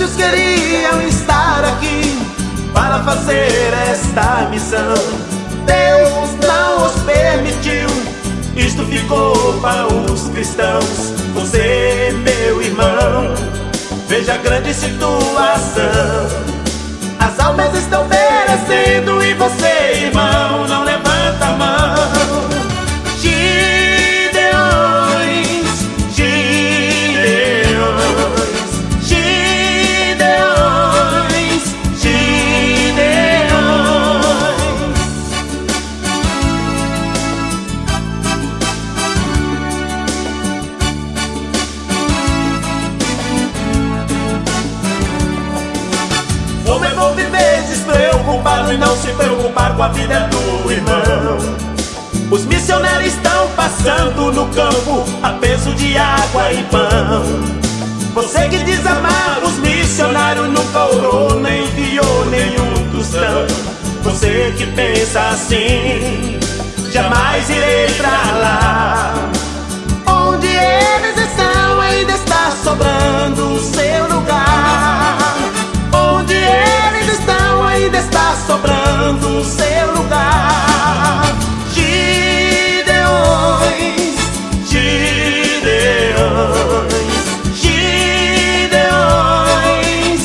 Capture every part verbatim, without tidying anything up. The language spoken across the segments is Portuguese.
anjos queriam estar aqui para fazer esta missão. Deus não os permitiu, isto ficou para os cristãos. Você, meu irmão, veja a grande situação. As almas estão perecendo e você, irmão, não levanta a mão. Gideões, Gideões, Gideões, Gideões. Como é bom viver despreocupado e não se preocupar com a vida do irmão. Os missionários estão passando no campo a peso de água e pão. Você que diz amar os missionários, nunca orou nem enviou nenhum tostão. Você que pensa assim, jamais irei pra lá. Onde eles estão ainda está sobrando o seu lugar. Onde eles estão ainda está sobrando o seu lugar. Gideões, Gideões, Gideões,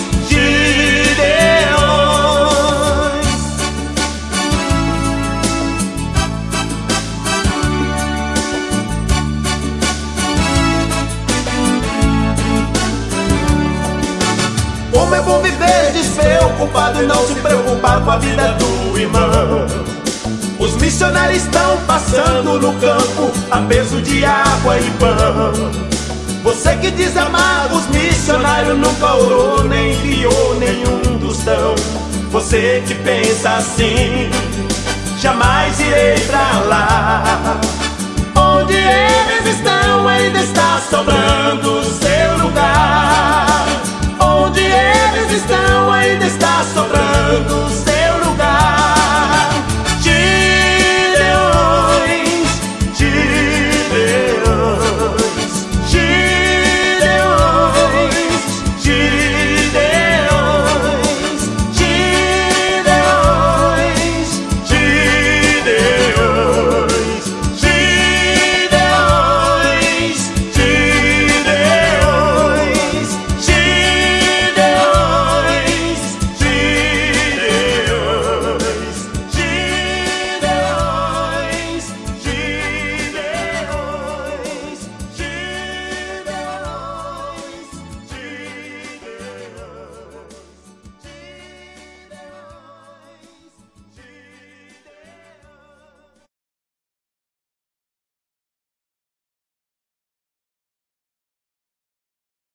Gideões. Como é bom viver despreocupado e não se preocupar com a vida do irmão. Os missionários estão passando no campo a peso de água e pão. Você que diz amar os missionários, nunca orou nem enviou nenhum tostão. Você que pensa assim, jamais irei pra lá. Onde eles estão ainda está sobrando